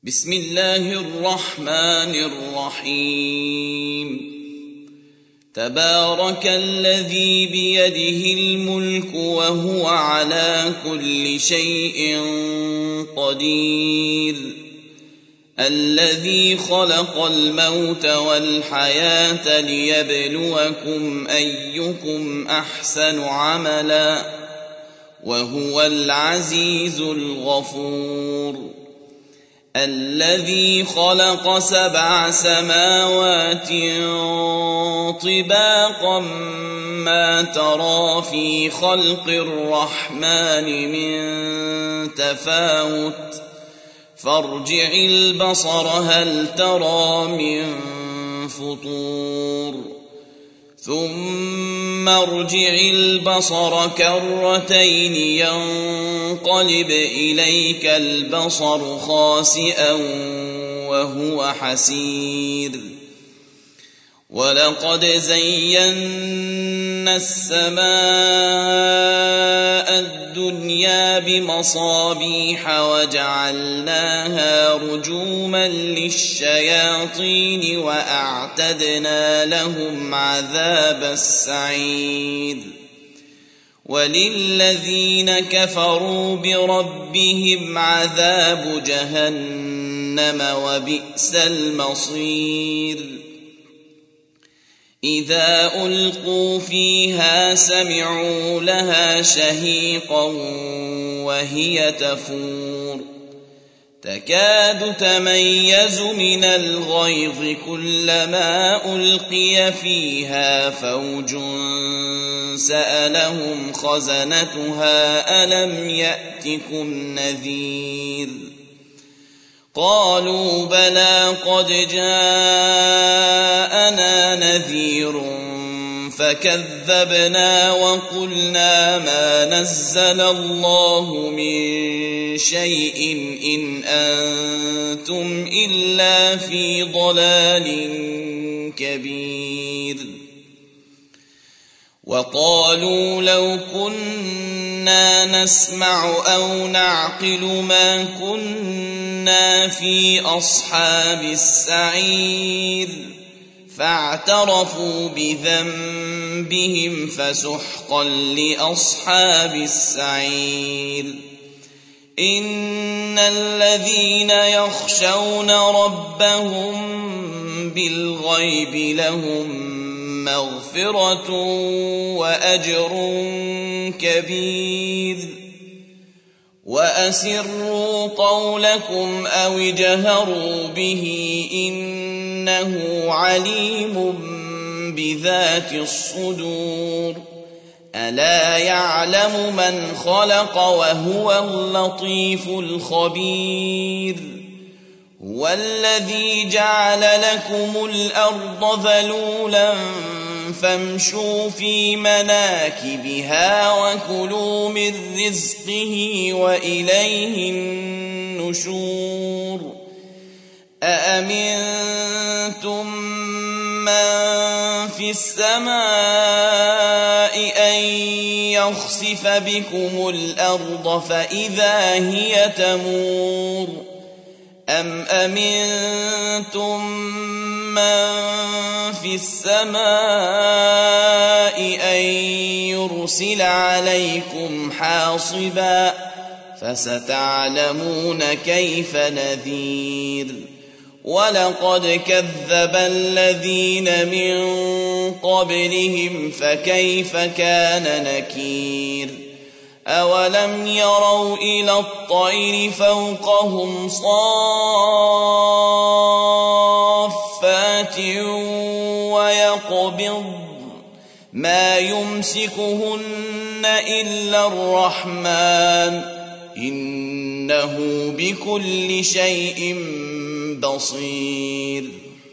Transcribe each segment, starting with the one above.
بسم الله الرحمن الرحيم تبارك الذي بيده الملك وهو على كل شيء قدير الذي خلق الموت والحياة ليبلوكم أيكم أحسن عملا وهو العزيز الغفور الذي خلق 7 سماوات طباقا ما ترى في خلق الرحمن من تفاوت فارجع البصر هل ترى من فطور ثم ارجع البصر كرتين ينقلب إليك البصر خاسئا وهو حسير ولقد زينا السماء الدنيا بمصابيح وجعلناها رجوما للشياطين وأعتدنا لهم عذاب السعير وللذين كفروا بربهم عذاب جهنم وبئس المصير إذا ألقوا فيها سمعوا لها شهيقا وهي تفور تكاد تميز من الغيظ كلما ألقي فيها فوج سألهم خزنتها ألم يأتكم نذير قالوا بلى قد جاءنا نذير فكذبنا وقلنا ما نزل الله من شيء إن أنتم إلا في ضلال كبير وقالوا لو كنا نسمع أو نعقل ما كنا في أصحاب السعير فاعترفوا بذنبهم فسحقا لأصحاب السعير إن الذين يخشون ربهم بالغيب لهم مغفرة وأجر كبير وأسروا قولكم أو اجهروا به إنه عليم بذات الصدور ألا يعلم من خلق وهو اللطيف الخبير هو الذي جعل لكم الأرض ذلولا فامشوا في مناكبها وكلوا من رزقه وإليه النشور أأمنتم من في السماء أن يخسف بكم الأرض فإذا هي تمور أم أمنتم من في السماء أن يرسل عليكم حاصبا فستعلمون كيف نذير ولقد كذب الذين من قبلهم فكيف كان نكير أولم يروا إلى الطير فوقهم صافات ويقبض ما يمسكهن إلا الرحمن إنه بكل شيء بصير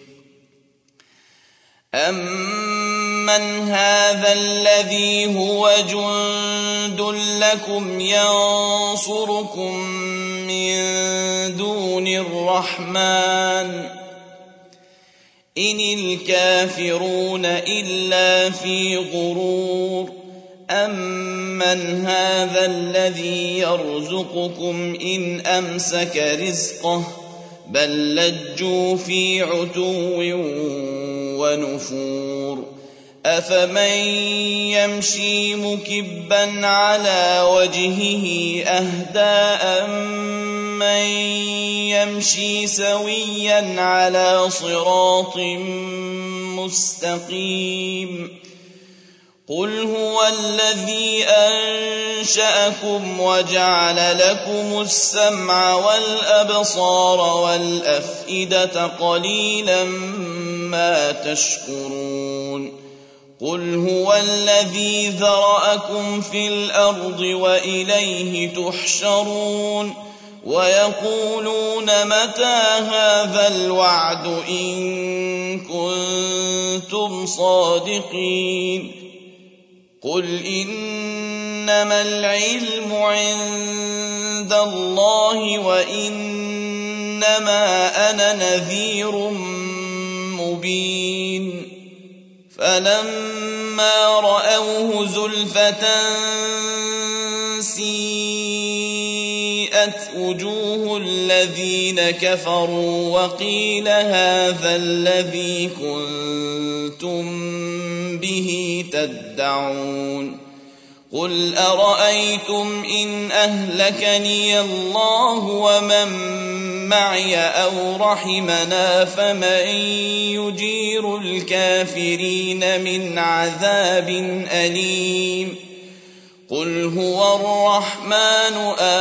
أمن هذا الذي هو جند لكم ينصركم من دون الرحمن إن الكافرون إلا في غرور أمن هذا الذي يرزقكم إن أمسك رزقه بل لجوا في عتو ونفور أفمن يمشي مكبا على وجهه أهدى أمن يمشي سويا على صراط مستقيم قل هو الذي أنشأكم وجعل لكم السمع والأبصار والأفئدة قليلا ما تشكرون قل هو الذي ذرأكم في الأرض وإليه تحشرون ويقولون متى هذا الوعد إن كنتم صادقين قل إنما العلم عند الله وإنما أنا نذير مبين فلما رأوه زلفة سيئت وجوه الذين كفروا وقيل هذا الذي كنتم به تدعون قل أرأيتم إن أهلكني الله ومن معي أو رحمنا فمن يجير الكافرين من عذاب أليم قل هو الرحمن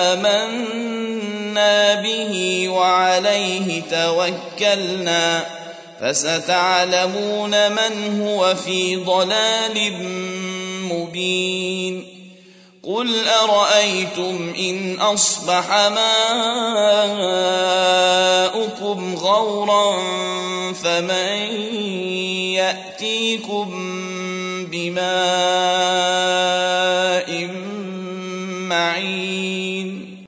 آمنا به وعليه توكلنا فستعلمون من هو في ضلال مبين قل أرأيتم إن أصبح ماؤكم غورا فمن يأتيكم بماء معين